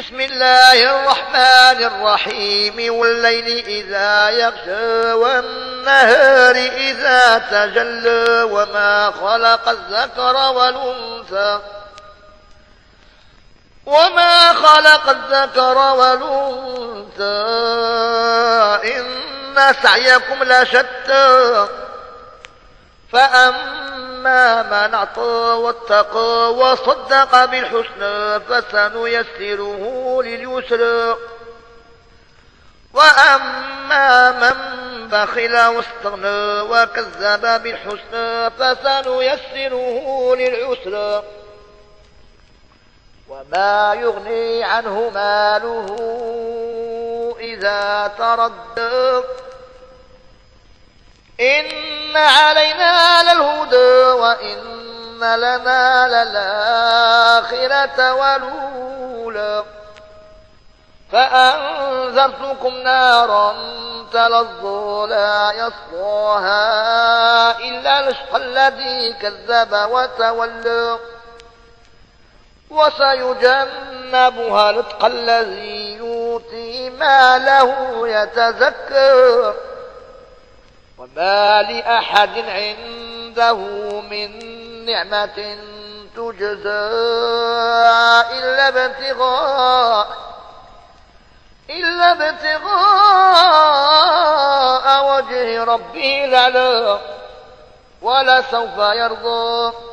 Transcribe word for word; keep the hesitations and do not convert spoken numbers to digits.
بسم الله الرحمن الرحيم والليل إذا يغشى والنهار إذا تجلى وما خلق الذكر والأنثى وما خلق الذكر والأنثى إن سعيكم لشتى فأما من أعطى واتقى وصدق بالحسنى فسنيسره لليسرى وأما من بخل واستغنى وكذب بالحسنى فسنيسره للعسرى وما يغني عنه ماله إذا تردى إن علينا للهدى وإن لنا للآخرة والأولى فأنذرتكم نارا تلظى لا يصلاها إلا الأشقى الذي كذب وتولى وسيجنبها الأتقى الذي يؤتي ماله يتزكى وما لأحد عنده من نعمة تجزى إلا ابتغاء إلا ابتغاء وجه ربه الأعلى ولسوف يرضى